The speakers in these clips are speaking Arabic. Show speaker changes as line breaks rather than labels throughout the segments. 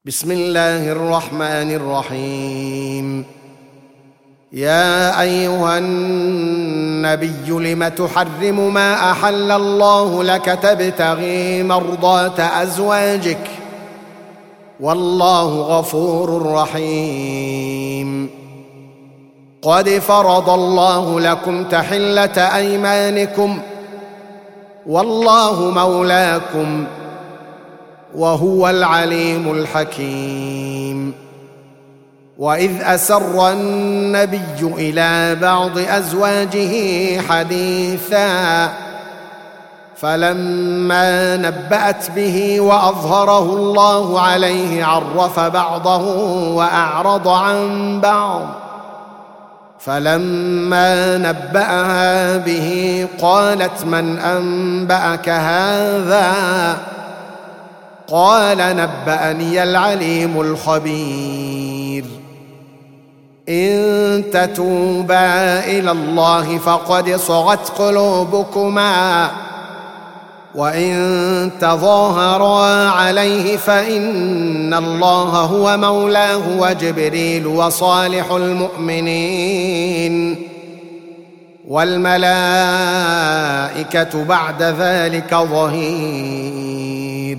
بسم الله الرحمن الرحيم. يا أيها النبي لم تحرم ما أحل الله لك تبتغي مرضات أزواجك والله غفور رحيم. قد فرض الله لكم تحلة أيمانكم والله مولاكم وهو العليم الحكيم. وإذ أسر النبي إلى بعض أزواجه حديثا فلما نبأت به وأظهره الله عليه عرف بعضه وأعرض عن بعض. فلما نبأها به قالت من أنبأك هذا؟ قال نبأني العليم الخبير. إن تتوبا إلى الله فقد صغت قلوبكما وإن تظاهرا عليه فإن الله هو مولاه وجبريل وصالح المؤمنين والملائكة بعد ذلك ظهير.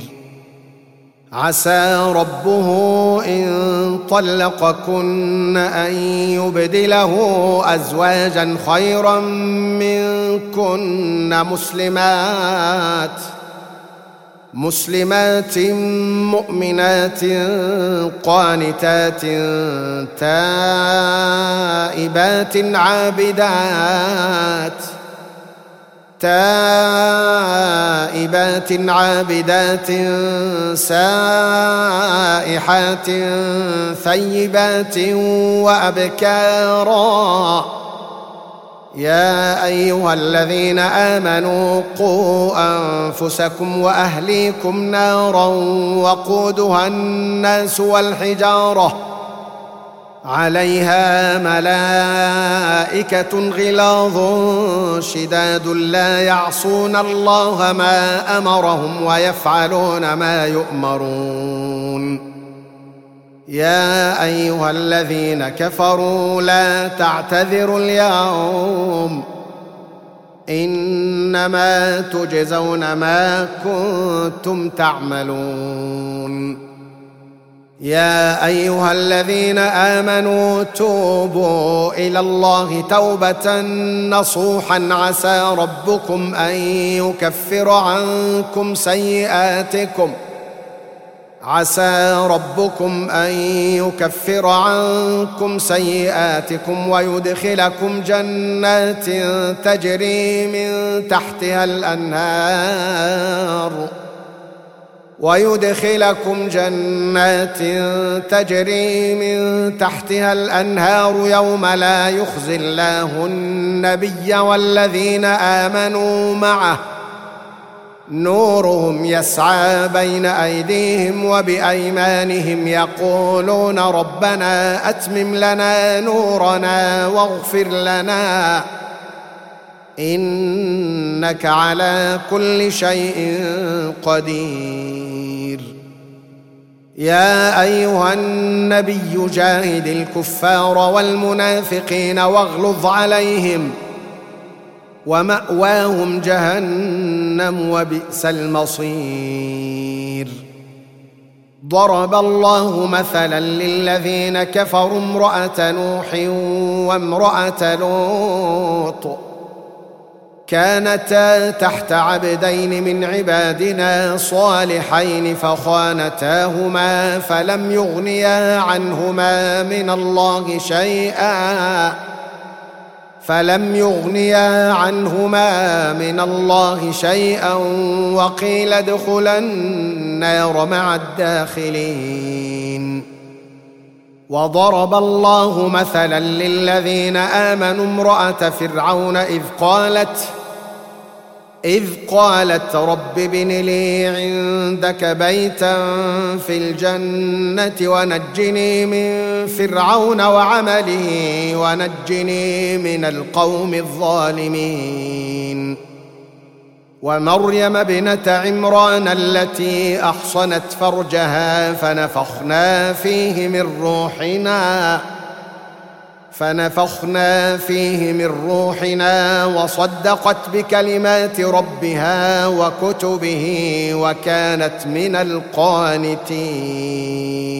عسى ربه إن طلقكن أن يبدله أزواجا خيرا منكن مسلمات مؤمنات قانتات تائبات عابدات سائحات ثيبات وأبكارا. يا أيها الذين آمنوا قوا أنفسكم وأهليكم نارا وقودها الناس والحجارة عليها ملائكة غلاظ شداد لا يعصون الله ما أمرهم ويفعلون ما يؤمرون. يا أيها الذين كفروا لا تعتذروا اليوم إنما تجزون ما كنتم تعملون. يا أيها الذين آمنوا توبوا إلى الله توبة نصوحا عسى ربكم أن يكفر عنكم سيئاتكم ويدخلكم جنات تجري من تحتها الأنهار يوم لا يخزي الله النبي والذين آمنوا معه نورهم يسعى بين أيديهم وبأيمانهم يقولون ربنا أتمم لنا نورنا واغفر لنا إنك على كل شيء قدير. يا أيها النبي جاهد الكفار والمنافقين واغلظ عليهم ومأواهم جهنم وبئس المصير. ضرب الله مثلا للذين كفروا امرأة نوح وامرأة لوط كانتا تحت عبدين من عبادنا صالحين فخانتاهما فلم يغنيا عنهما من الله شيئا وقيل ادخلا النار مع الداخلين. وضرب الله مثلا للذين آمنوا امرأة فرعون إذ قالت رب ابن لي عندك بيتا في الجنة ونجني من فرعون وعمله ونجني من القوم الظالمين. ومريم ابنة عمران التي أحصنت فرجها فنفخنا فيه من روحنا وصدقت بكلمات ربها وكتبه وكانت من القانتين.